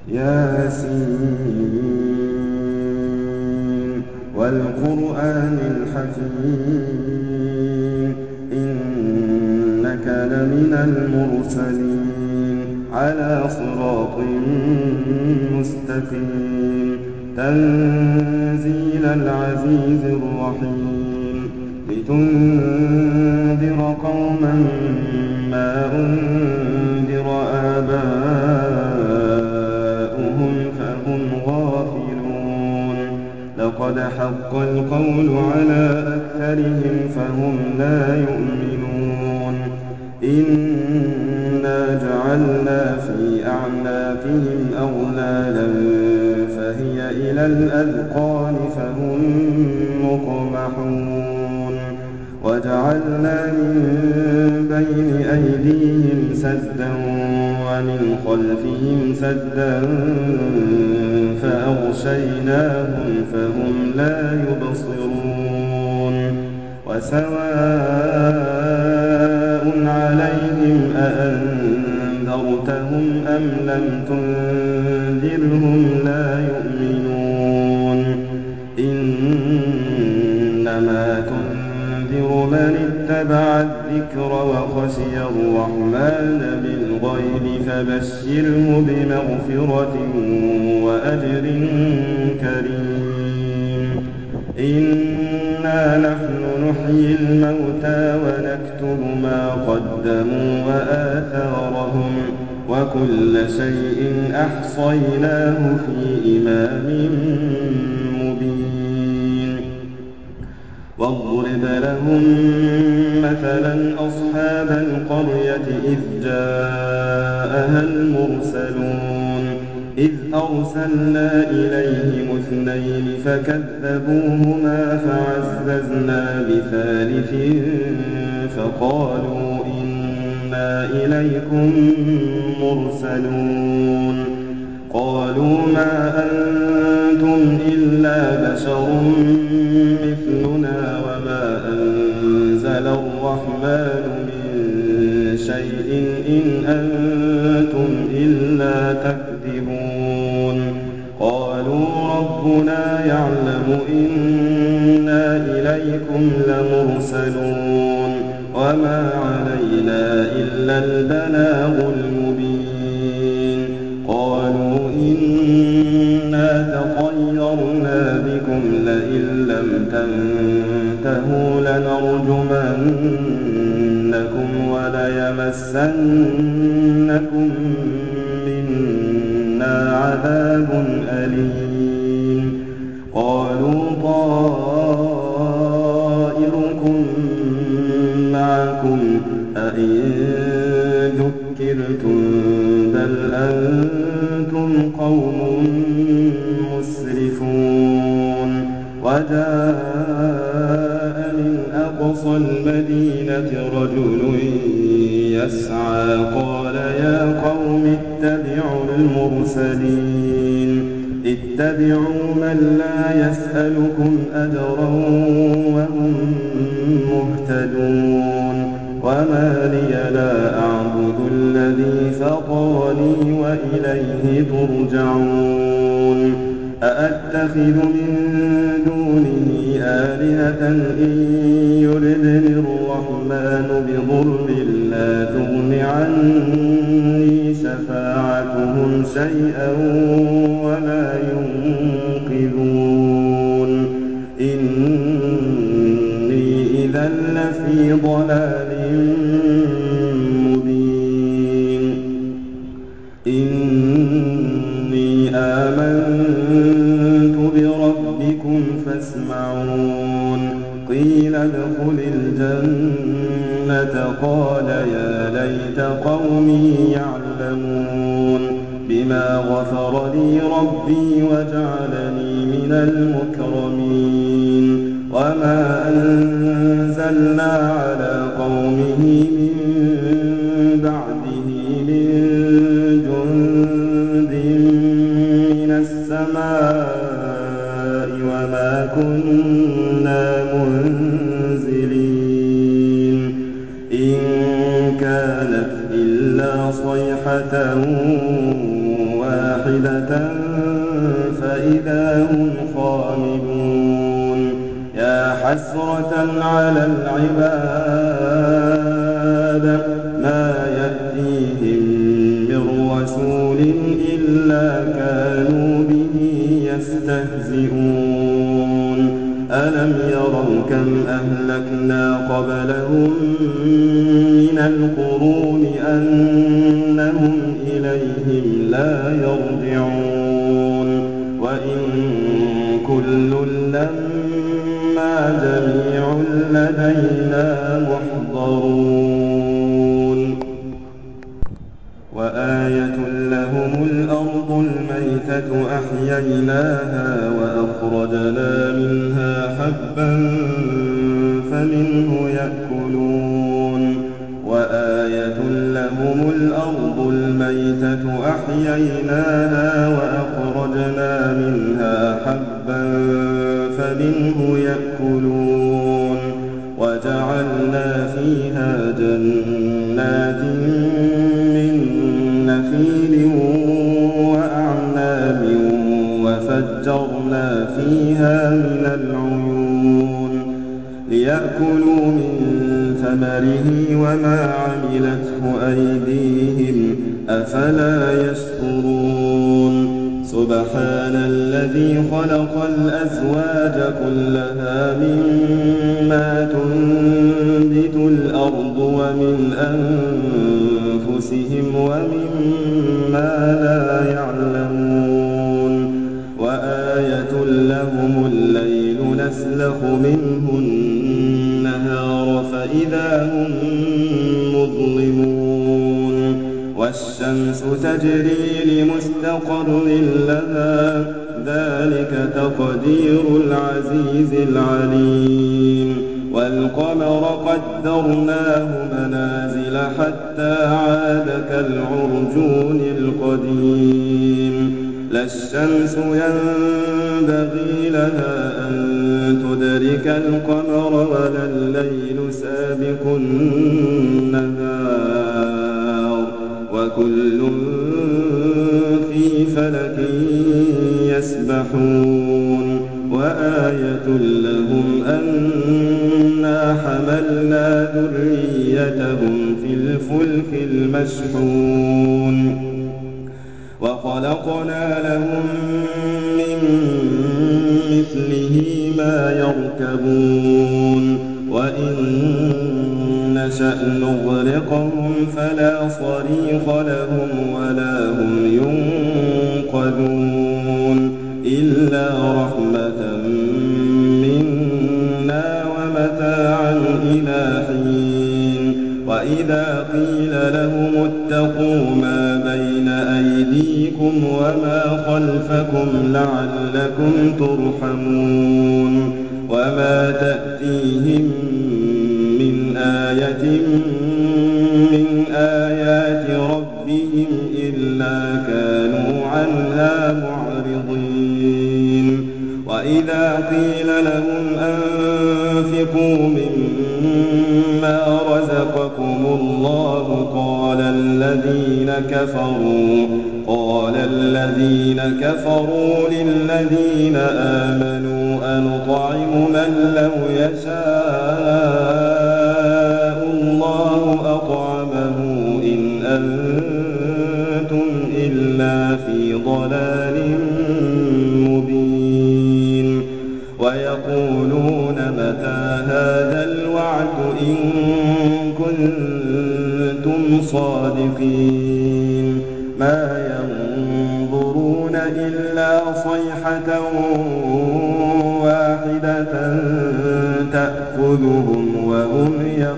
ياسين والقرآن الحكيم إنك لمن المرسلين على صراط مستقيم تنزيل العزيز الرحيم لتنذر قوما ما أنذر آباؤهم فهم غافلون لقد حق القول على أكثرهم فهم لا يؤمنون إنا جعلنا في أعناقهم أغلالا فهي إلى الأذقان فهم مقمحون وجعلنا من بين أيديهم سدا ومن خلفهم سدا فأغشيناهم فهم لا يبصرون وسواء عليهم أأنذرتهم أم لم تنذرهم لا يؤمنون إنما تنذر من اتبع الذكر وخشي الرحمن بالغيب فبشره بمغفرة وأجر كريم إنا نحن نحيي الموتى ونكتب ما قدموا وآثارهم وكل شيء أحصيناه في إمام مبين واضرب لهم مثلا أصحاب القرية إذ جاءها المرسلون إذ أرسلنا إليهم اثنين فكذبوهما فعززنا بثالث فقالوا إنا إليكم مرسلون قالوا ما أنتم إلا بشر مثلنا وما أنزل الرحمن من شيء إن أنتم إلا تكذبون قالوا ربنا يعلم إنا إليكم لمرسلون وما علينا إلا البلاغ المبين قالوا إنا تطيرنا بكم لئن لم تنتهوا لنرجمنكم وليمسنكم منا عذاب أليم قالوا طائركم معكم أئن ذكرتم بل أنتم قوم مسرفون وجاء من أقصى المدينة رجل يسعى قال يا قوم اتبعوا المرسلين اتبعوا من لا يسألكم أجرا وهم مهتدون وما لي لا أعبد الذي فطرني وإليه ترجعون أأتخذ من دونه آلهة إن يردني الرحمن بضر لا تغن عني شفاعتهم شيئا ولا ينقذون إني إذا لفي ضلال مبين إني آمنت بربكم فاسمعون قيل ادخل الجنة قال يا ليت قومي يعلمون بما غفر لي ربي وجعلني من المكرمين وما أنزلنا على قومه من بعده من جند من السماء وما كنا منزلين إن كانت إلا صيحة واحدة فإذا هم خامدون يا حسرة على العباد ما يأتيهم من رسول إلا كانوا به يستهزئون ألم يروا كم أهلكنا قبلهم من القرون أنهم إليهم لا يرجعون وإن كل لما جميع لدينا محضرون وآية لهم الأرض الميتة أحييناها وأخرجنا منها حبا فمنه يأكلون وآية لهم الأرض الميتة أحييناها وأخرجنا منها حبا فمنه يأكلون وجعلنا فيها جنات من نخيل وأعناب وفجرنا فيها من العيون ليأكلوا من ثمره وما عملته أيديهم أفلا يشكرون سبحان الذي خلق الأزواج كلها مما تنبت الأرض ومن أنفسهم ومما لا يعلمون وآية لهم الليل نسلخ منه النهار فإذا هم مظلمون والشمس تجري لمستقر لها ذلك تقدير العزيز العليم والقمر قدرناه منازل حتى عاد كالعرجون القديم لا الشمس ينبغي لها أن تدرك القمر ولا الليل سابق النهار وكل في فلك يسبحون وآية لهم أنا حملنا ذريتهم في الفلك المشحون وخلقنا لهم من مثله ما يركبون وإن نشأ نغرقهم فلا صريخ لهم ولا هم ينقذون إلا رحمة منا ومتاعا إلى حين وإذا قيل لهم اتقوا ما بين أيديكم وما خلفكم لعلكم ترحمون وما تأتيهم من آية من آيات ربهم إلا كانوا عنها معرضين وإذا قيل لهم أنفقوا مما رزقكم الله قال الذين كفروا للذين آمنوا أنطعم من لو يشاء الله أطعمه إن أنتم إلا في ضلال مبين ويقولون متى هذا الوعد إن كنتم صادقين ما ينظرون إلا صيحة واحدة تأخذهم وهم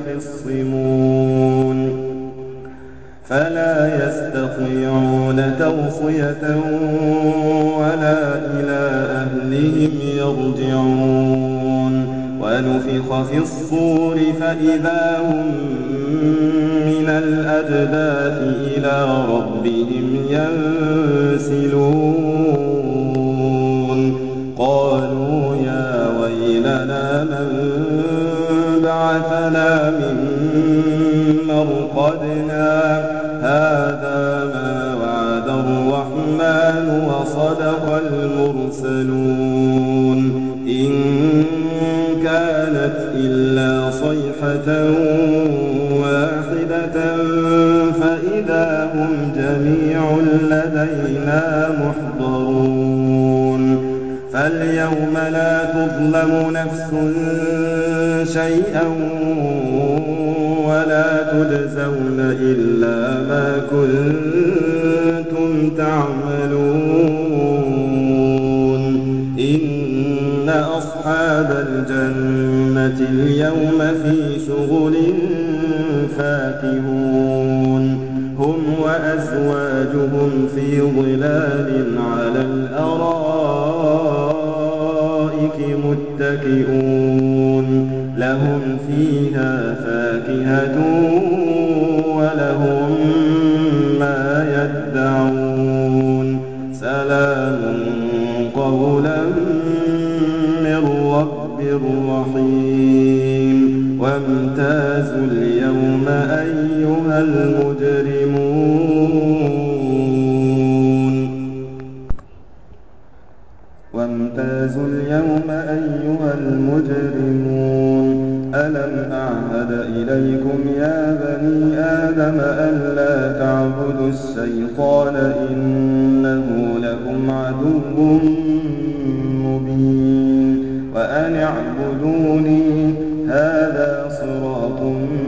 يخصمون فلا يستطيعون توصية ولا إلى أهلهم يرجعون ونفخ في الصور فإذا هم من الأجداث إلى ربهم ينسلون قالوا يا ويلنا من بعثنا من مرقدنا هذا ما وعد الرحمن الرحمن وصدق المرسلون إن كانت إلا صيحة واحدة فإذا هم جميع لدينا محضرون فاليوم لا تظلم نفس شيئا ولا تجزون إلا ما كنتم تعملون إن أصحاب الجنة اليوم في شغل فاكهون هم وأزواجهم في ظلال على الأرائك متكئون لهم فيها فاكهة ولهم ما يدعون سلام قولا من رب رحيم وامتازوا اليوم أيها المجرمون ألم أعهد إليكم يا بني آدم ألا تعبدوا الشيطان إنه لكم عدو مبين وأن اعبدوني هذا صراط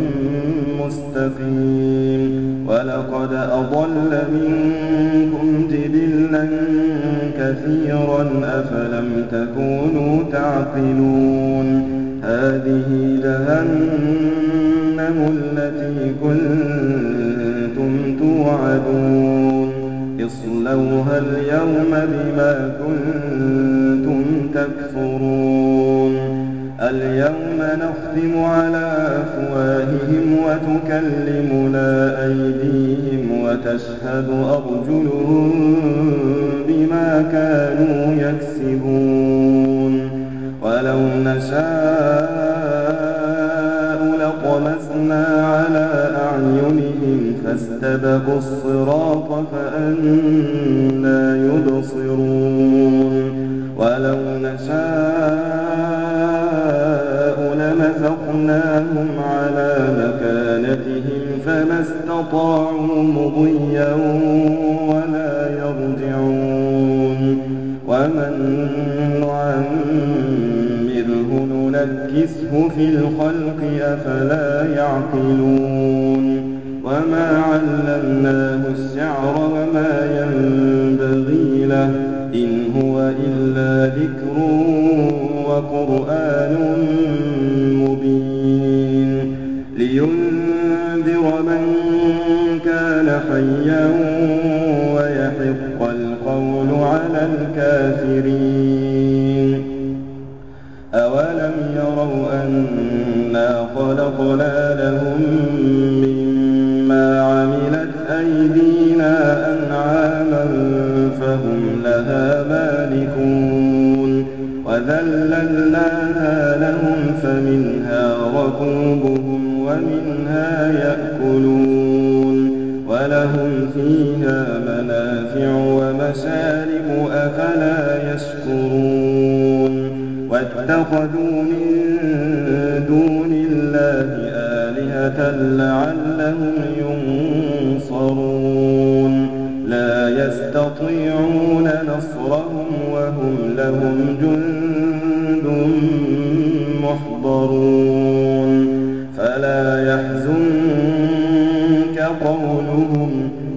مستقيم ولقد أضل منكم جبلا كثيرا أفلم تكونوا تعقلون هذه جهنم التي كنتم توعدون اصلوها اليوم بما كنتم تكفرون اليوم نختم على أفواههم وتكلمنا أيديهم وتشهد أرجلهم بما كانوا يكسبون ولو نشاء لطمسنا على أعينهم فاستبقوا الصراط فأنى يبصرون ولو نشاء لمسخناهم على مكانتهم فما استطاعوا مضيا ولا يرجعون ومن نعمره ننكسه في الخلق أفلا يعقلون وما علمناه الشعر وما ينبغي له إن هو إلا ذكر وقرآن مبين لينذر من كان حيا ويحق القول على الكافرين أولم يروا أنا خلقنا لهم مما عملت أيدينا أنعاما فهم لها مالكون وذللناها لهم فمنها ركوبهم ومنها يأكلون ولهم فيها منافع ومشارب أفلا يشكرون واتخذوا من دون الله آلهة لعلهم ينصرون لا يستطيعون نصرهم وهم لهم جند محضرون فلا يحزنك قولهم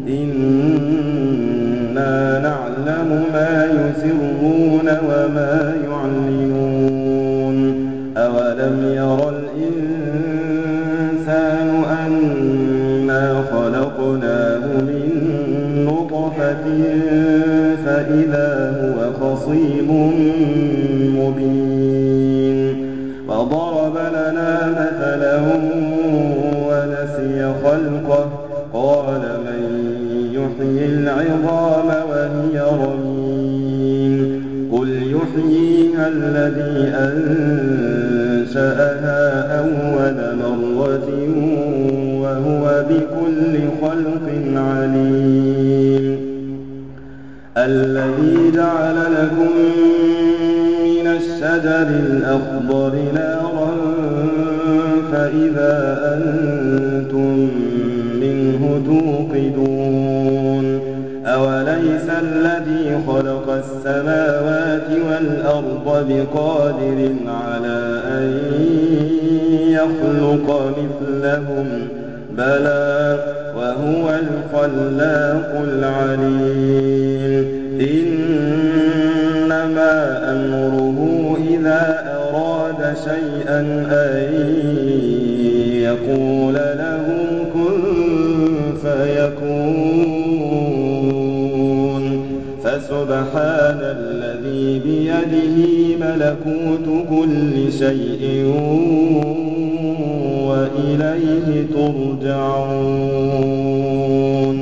إنا نعلم ما يسرون وما يعلنون أولم ير الإنسان أنا خلقناه من نطفة فإذا هو خصيم مبين وضرب لنا مثلا ونسي خلقه قال من يحيي العظام وهي رميم قل يحييها الذي أنشأها أول مرة وهو بكل خلق عليم الذي جعل لكم من الشجر الأخضر نارا فإذا أنتم منه توقدون أوليس الذي خلق السماوات والأرض بقادر على أن يخلق مثلهم بلى وهو الخلاق العليم إنما أمره إذا أراد شيئا أن يقول له كن فيكون فسبحان الذي بيده ملكوت كل شيء وإليه ترجعون